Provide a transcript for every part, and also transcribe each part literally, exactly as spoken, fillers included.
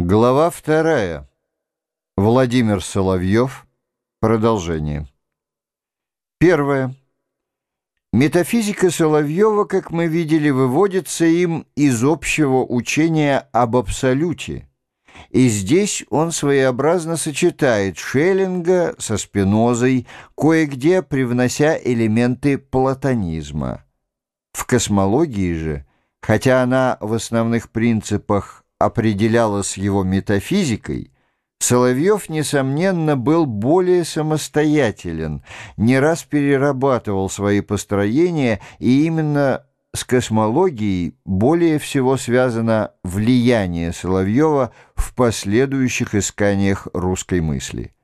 Глава вторая. Владимир Соловьев. Продолжение. Первое. Метафизика Соловьева, как мы видели, выводится им из общего учения об абсолюте. И здесь он своеобразно сочетает Шеллинга со Спинозой, кое-где привнося элементы платонизма. В космологии же, хотя она в основных принципах определялась его метафизикой, Соловьев, несомненно, был более самостоятелен, не раз перерабатывал свои построения, и именно с космологией более всего связано влияние Соловьева в последующих исканиях русской мысли.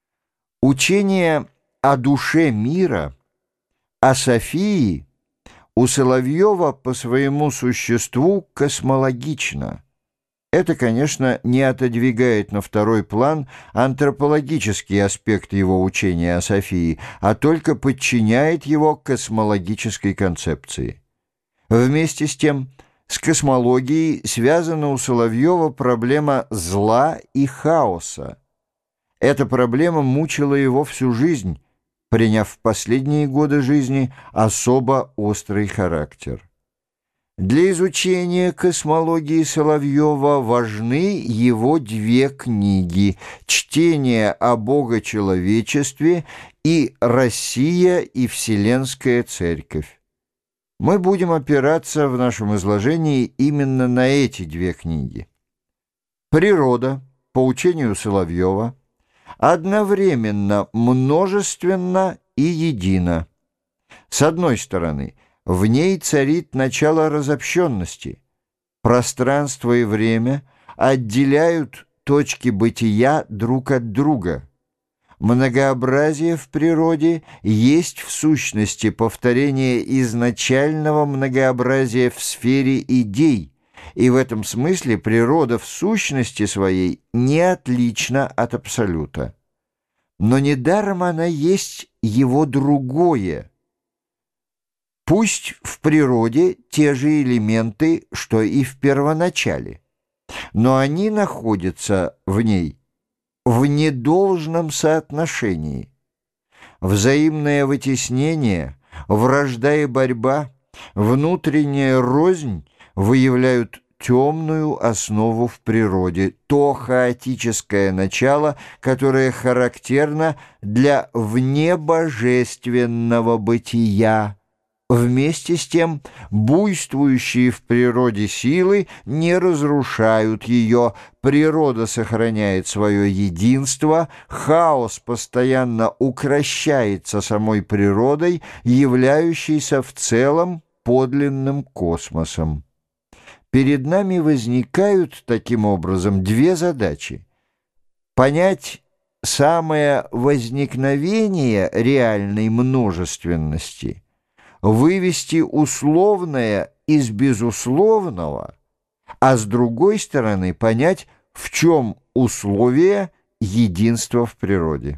Учение о душе мира, о Софии у Соловьева по своему существу космологично. Это, конечно, не отодвигает на второй план антропологический аспект его учения о Софии, а только подчиняет его космологической концепции. Вместе с тем, с космологией связана у Соловьева проблема зла и хаоса. Эта проблема мучила его всю жизнь, приняв в последние годы жизни особо острый характер. Для изучения космологии Соловьева важны его две книги «Чтение о богочеловечестве» и «Россия и Вселенская Церковь». Мы будем опираться в нашем изложении именно на эти две книги. Природа, по учению Соловьева, одновременно множественна и едина. С одной стороны, в ней царит начало разобщенности. Пространство и время отделяют точки бытия друг от друга. Многообразие в природе есть в сущности повторение изначального многообразия в сфере идей, и в этом смысле природа в сущности своей не отлична от абсолюта. Но недаром она есть его другое. Пусть в природе те же элементы, что и в первоначале, но они находятся в ней в недолжном соотношении. Взаимное вытеснение, вражда и борьба, внутренняя рознь выявляют темную основу в природе, то хаотическое начало, которое характерно для внебожественного бытия. Вместе с тем, буйствующие в природе силы не разрушают ее, природа сохраняет свое единство, хаос постоянно укрощается самой природой, являющейся в целом подлинным космосом. Перед нами возникают таким образом две задачи: понять самое возникновение реальной множественности, вывести условное из безусловного, а с другой стороны понять, в чем условие единства в природе.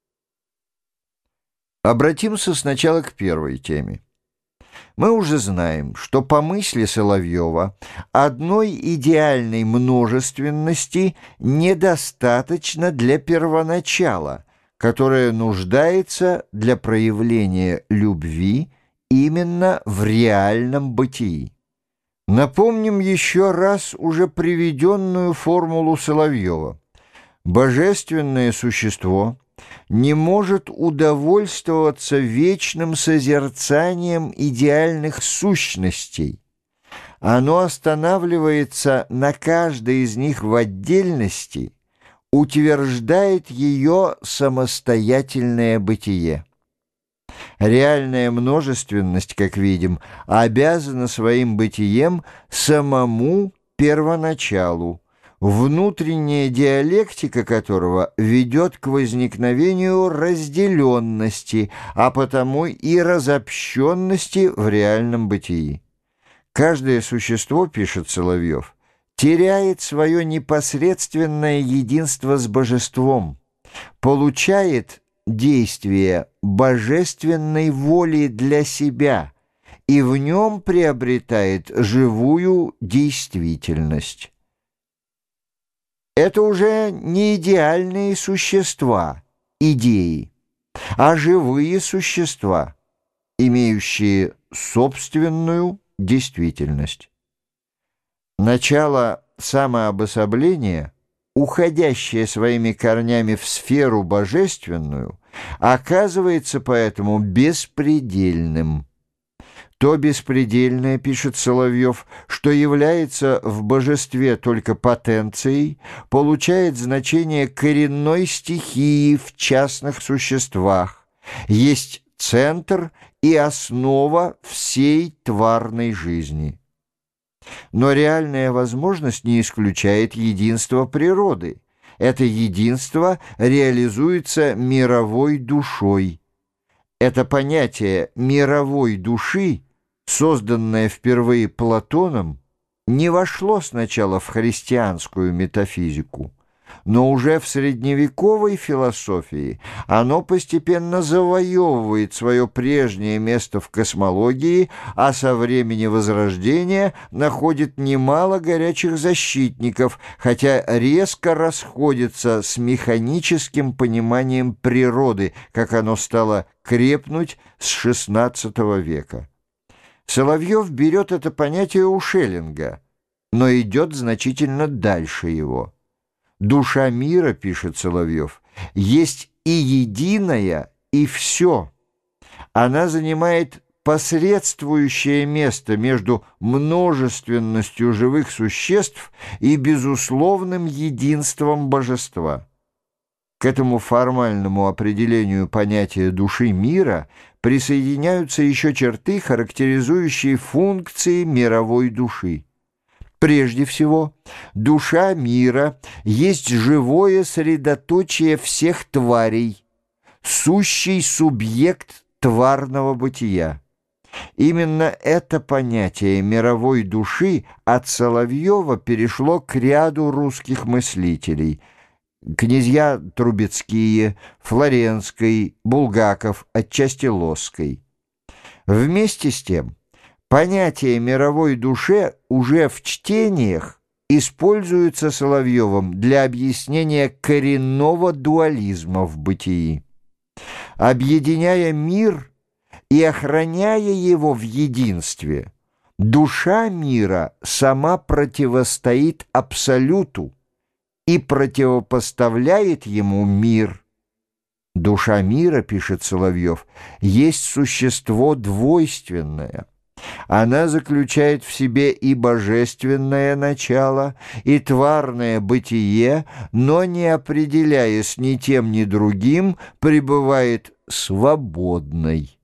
Обратимся сначала к первой теме. Мы уже знаем, что по мысли Соловьева одной идеальной множественности недостаточно для первоначала, которое нуждается для проявления любви именно в реальном бытии. Напомним еще раз уже приведенную формулу Соловьева. Божественное существо не может удовольствоваться вечным созерцанием идеальных сущностей. Оно останавливается на каждой из них в отдельности, утверждает ее самостоятельное бытие. Реальная множественность, как видим, обязана своим бытием самому первоначалу, внутренняя диалектика которого ведет к возникновению разделенности, а потому и разобщенности в реальном бытии. Каждое существо, пишет Соловьев, теряет свое непосредственное единство с божеством, получает действие божественной воли для себя и в нем приобретает живую действительность. Это уже не идеальные существа, идеи, а живые существа, имеющие собственную действительность. Начало самообособления, уходящее своими корнями в сферу божественную, оказывается поэтому беспредельным. То беспредельное, пишет Соловьев, что является в божестве только потенцией, получает значение коренной стихии в частных существах, есть центр и основа всей тварной жизни. Но реальная возможность не исключает единства природы. Это единство реализуется мировой душой. Это понятие мировой души, созданное впервые Платоном, не вошло сначала в христианскую метафизику, но уже в средневековой философии оно постепенно завоевывает свое прежнее место в космологии, а со времени Возрождения находит немало горячих защитников, хотя резко расходится с механическим пониманием природы, как оно стало крепнуть с шестнадцатого века. Соловьев берет это понятие у Шеллинга, но идет значительно дальше его. Душа мира, пишет Соловьев, есть и единое, и все. Она занимает посредствующее место между множественностью живых существ и безусловным единством божества. К этому формальному определению понятия души мира присоединяются еще черты, характеризующие функции мировой души. Прежде всего, душа мира есть живое средоточие всех тварей, сущий субъект тварного бытия. Именно это понятие мировой души от Соловьева перешло к ряду русских мыслителей: князья Трубецкие, Флоренской, Булгаков, отчасти Лосской. Вместе с тем, понятие мировой душе уже в чтениях используется Соловьевым для объяснения коренного дуализма в бытии. Объединяя мир и охраняя его в единстве, душа мира сама противостоит абсолюту и противопоставляет ему мир. Душа мира, пишет Соловьев, есть существо двойственное. Она заключает в себе и божественное начало, и тварное бытие, но, не определяясь ни тем, ни другим, пребывает свободной.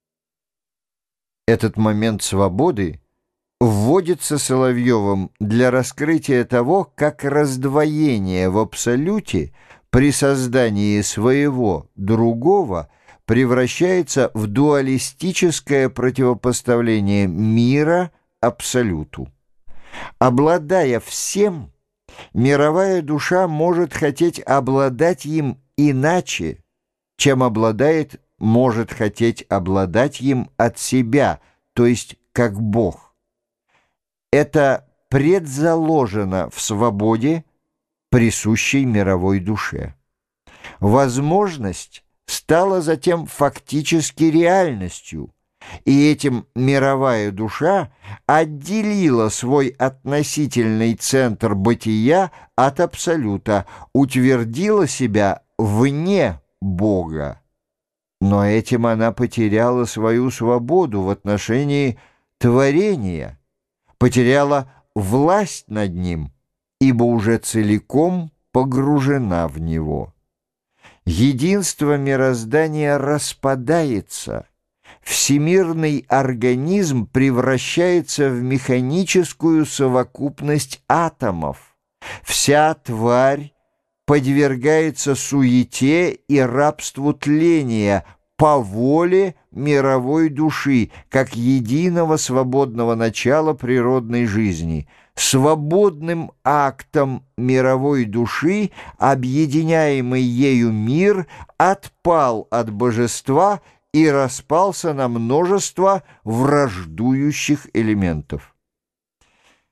Этот момент свободы вводится Соловьевым для раскрытия того, как раздвоение в абсолюте при создании своего другого превращается в дуалистическое противопоставление мира абсолюту. Обладая всем, мировая душа может хотеть обладать им иначе, чем обладает, может хотеть обладать им от себя, то есть как Бог. Это предзаложено в свободе, присущей мировой душе. Возможность стала затем фактически реальностью, и этим мировая душа отделила свой относительный центр бытия от абсолюта, утвердила себя вне Бога. Но этим она потеряла свою свободу в отношении творения, потеряла власть над ним, ибо уже целиком погружена в него. Единство мироздания распадается, всемирный организм превращается в механическую совокупность атомов, вся тварь подвергается суете и рабству тления по воле мировой души, как единого свободного начала природной жизни. Свободным актом мировой души объединяемый ею мир отпал от божества и распался на множество враждующих элементов.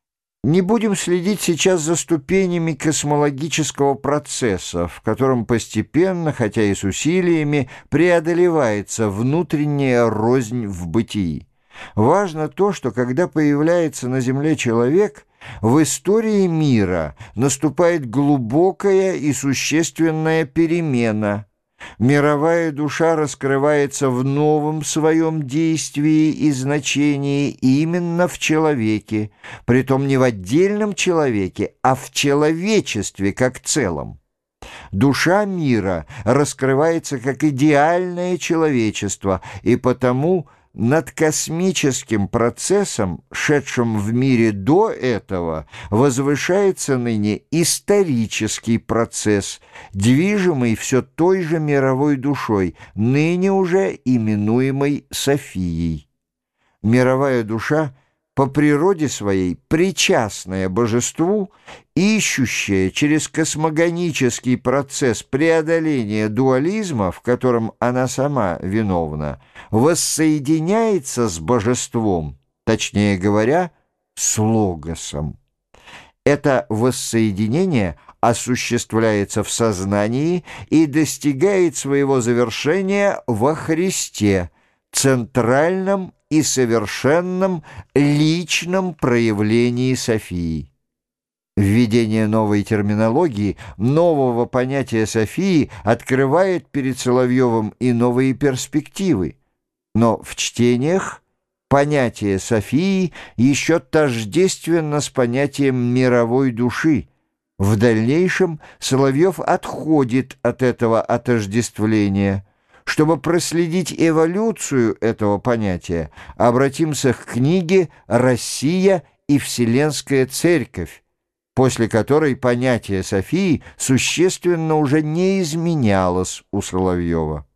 Не будем следить сейчас за ступенями космологического процесса, в котором постепенно, хотя и с усилиями, преодолевается внутренняя рознь в бытии. Важно то, что когда появляется на Земле человек, в истории мира наступает глубокая и существенная перемена. Мировая душа раскрывается в новом своем действии и значении именно в человеке, притом не в отдельном человеке, а в человечестве как целом. Душа мира раскрывается как идеальное человечество, и потому над космическим процессом, шедшим в мире до этого, возвышается ныне исторический процесс, движимый все той же мировой душой, ныне уже именуемой Софией. Мировая душа по природе своей причастная божеству, ищущая через космогонический процесс преодоления дуализма, в котором она сама виновна, воссоединяется с божеством, точнее говоря, с логосом. Это воссоединение осуществляется в сознании и достигает своего завершения во Христе, центральном и совершенном личном проявлении Софии. Введение новой терминологии, нового понятия Софии открывает перед Соловьевым и новые перспективы. Но в чтениях понятие Софии еще тождественно с понятием мировой души. В дальнейшем Соловьев отходит от этого отождествления. Чтобы проследить эволюцию этого понятия, обратимся к книге «Россия и Вселенская Церковь», после которой понятие Софии существенно уже не изменялось у Соловьева.